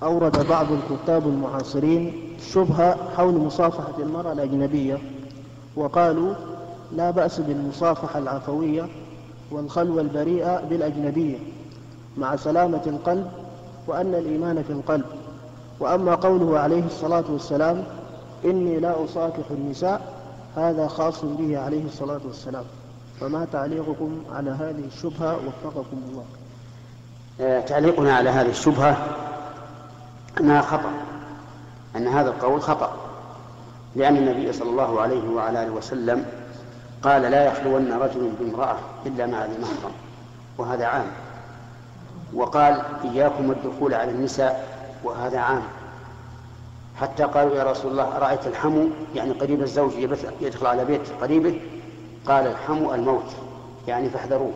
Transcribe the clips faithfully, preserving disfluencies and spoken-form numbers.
أورد بعض الكتاب المعاصرين شبهة حول مصافحة المرأة الأجنبية، وقالوا لا بأس بالمصافحة العفوية والخلوة البريئة بالأجنبية مع سلامة القلب، وأن الإيمان في القلب. وأما قوله عليه الصلاة والسلام إني لا أصافح النساء، هذا خاص به عليه الصلاة والسلام. فما تعليقكم على هذه الشبهة وفقكم الله؟ تعليقنا على هذه الشبهة أنها خطأ، أن هذا القول خطأ، لأن النبي صلى الله عليه وعلى آله وسلم قال لا يخلون رجل بامرأة إلا مع ذي محرم، وهذا عام. وقال إياكم والدخول على النساء، وهذا عام. حتى قالوا يا رسول الله أرأيت الحمو، يعني قريب الزوج يدخل على بيت قريبه، قال الحمو الموت، يعني فاحذروه.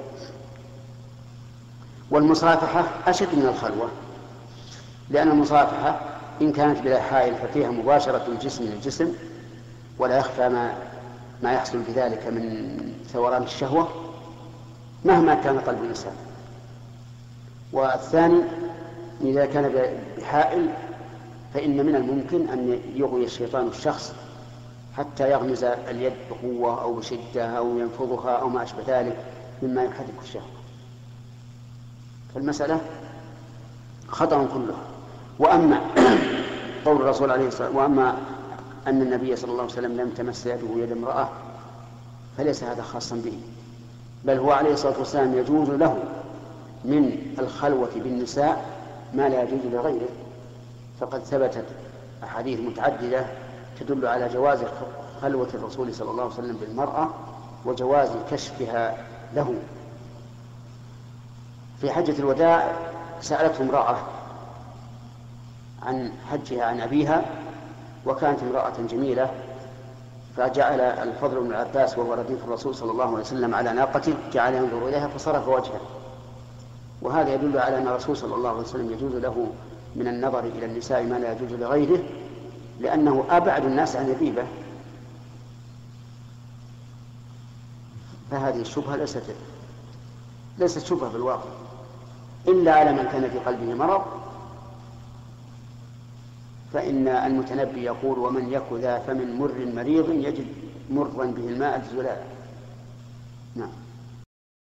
والمصافحة أشد من الخلوة، لأن المصافحة إن كانت بلا حائل ففيها مباشرة الجسم للجسم، ولا يخفى ما, ما يحصل بذلك من ثوران الشهوة مهما كان قلب الإنسان. والثاني إذا كان بحائل فإن من الممكن أن يغوي الشيطان الشخص حتى يغمز اليد بقوة أو بشدة أو ينفضها أو ما أشبه ذلك مما يحرك الشهوة. فالمسألة خطأ كله. وأما قول الرسول عليه الصلاة والسلام وأما أن النبي صلى الله عليه وسلم لم تمس يده يد امرأة، فليس هذا خاصا به، بل هو عليه الصلاة والسلام يجوز له من الخلوة بالنساء ما لا يجوز لغيره. فقد ثبتت أحاديث متعددة تدل على جواز خلوة الرسول صلى الله عليه وسلم بالمرأة وجواز كشفها له. في حجة الوداع سألته امرأة عن حجها عن أبيها، وكانت امرأة جميلة، فجعل الفضل بن العباس وهو رديف الرسول صلى الله عليه وسلم على ناقته جعل ينظر إليها فصرف وجهه. وهذا يدل على أن الرسول صلى الله عليه وسلم يجوز له من النظر إلى النساء ما لا يجوز لغيره، لأنه أبعد الناس عن الريبة. فهذه الشبهة ليست ليست شبهة بالواقع، إلا على من كان في قلبه مرض، فإن المتنبي يقول ومن يك ذا فمن مر مريض يجد مرا به الماء الزلال. نعم.